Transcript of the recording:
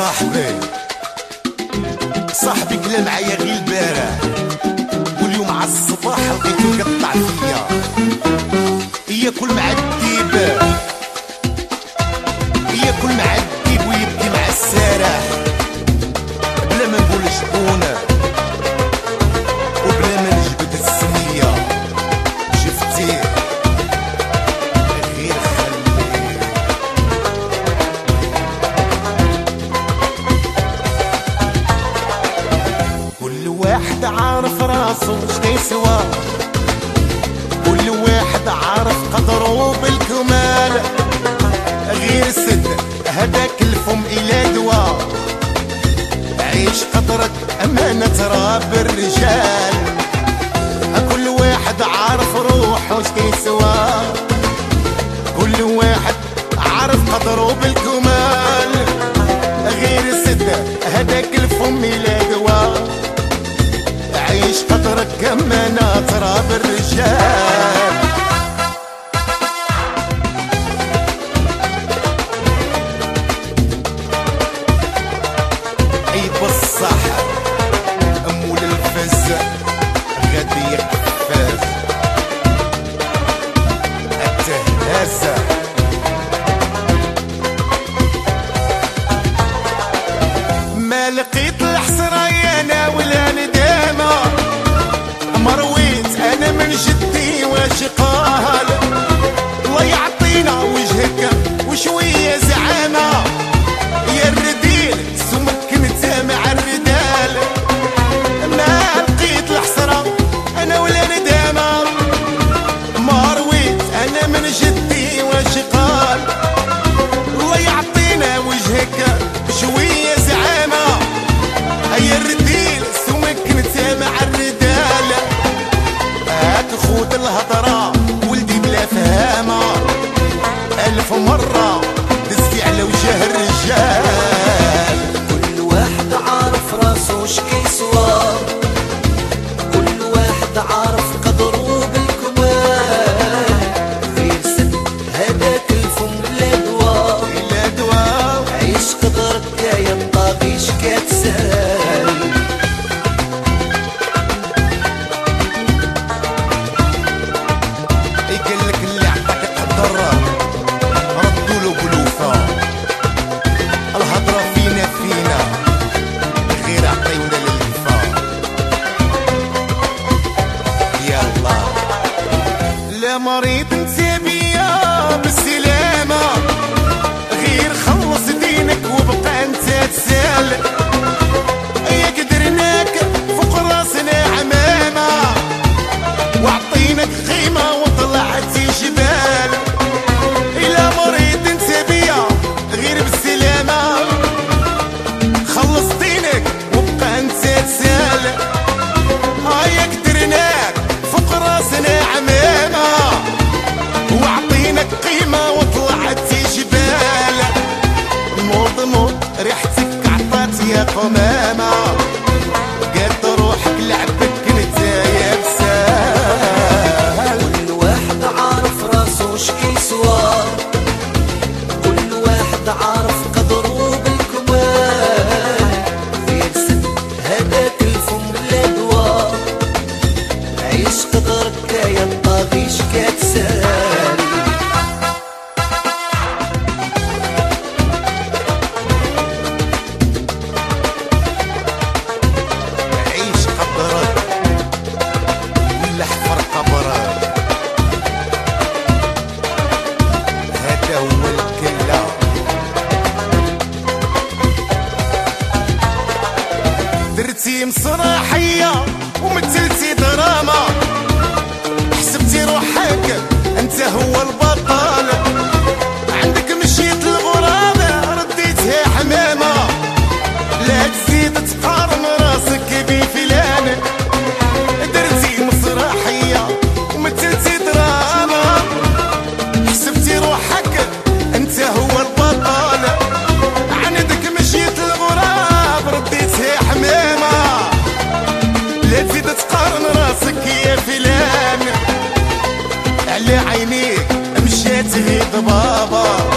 صاحبي كلا معايا غير البارح، واليوم ع الصباح لقيتو يقطع فيا. ياكل مع الديب ويبكي مع السارح، بلا ما نقول شكون وبلا ما نجبد السمية. شفتيه غير خليه كل واحد عارف راسو شتا يسوى، كل واحد عارف قدرو بالكمال. غير سد هداك الفم إلى دوا، عيش قدرك أمانة راب الرجال. كل واحد عارف روحو شتيسوى، كل واحد عارف قدرو بالكمال. غير سد هداك الفم إلى دوا، عيش قدرك أمانة راب الرجال. بصح أمول الفز غادي يقفز التهازة. ما لقيت الحسرة يانا ولا ندامة، مرويت أنا من جدي واش قال. الله يعطينا وجهك وشوية زعامة، يا الرديل سمك مع الردال. ما لقيت الحسرة أنا ولا ندامة، ما رويت أنا من جدي واش قال. الله يعطينا وجهك شوية زعامة، يا الرديل سمك مع الردال. هاك خود الهضرة ولدي بلا فهامة، 1000 مرة دزي على وجه الرجال. كل واحد عارف راسو شكيسوى، كل واحد عارف قدرو بالكمال. غير سد هداك الفم لا دوا، عيش قدرك يا الطاغيش كتسال. يقلك اللي عطاك تقدر ردولو بلوفة، الهضرة فينا غير عطيونا للكفا. يلا لا مريض انت بيا بالسلامة، غير خلص دينك وبقى انت تسال. يا قدرناك فوق راسنا عمامة، وعطيناك قيمة وطلعتي جبال. إلا مريض انت بيا غير بالسلامة، خلص دينك وبقى انت تسال. هيا قدرناك فوق راسنا عمامة، وعطيناك قيمة وطلعتي جبال. نوض ريحتك عطات يا قمامة، قد روحك لعبك نتايا بسال. كل واحد عارف راسو شكيسوى، كل واحد عارف قدرو بالكمال. غير سد هداك الفم لا دوا، عيش قدرك يا الطاغيش كتسال. عيش قدرك ولا حفر قبرك، هذا هو الكلا. درتي مسرحية ومثلتي دراما، حسبتي روحك انت هو البطل. عندك مشيت الغرابة رديتها حمامة، لا تزيد تقارن راسك بفلان. درتي مسرحية ومثلتي دراما، حسبتي روحك انت هو البطل. عندك مشيت الغراب رديتها حمامة، لا تزيد تقارن راسك يا فلان. على عينيك مشات غير ضبابة،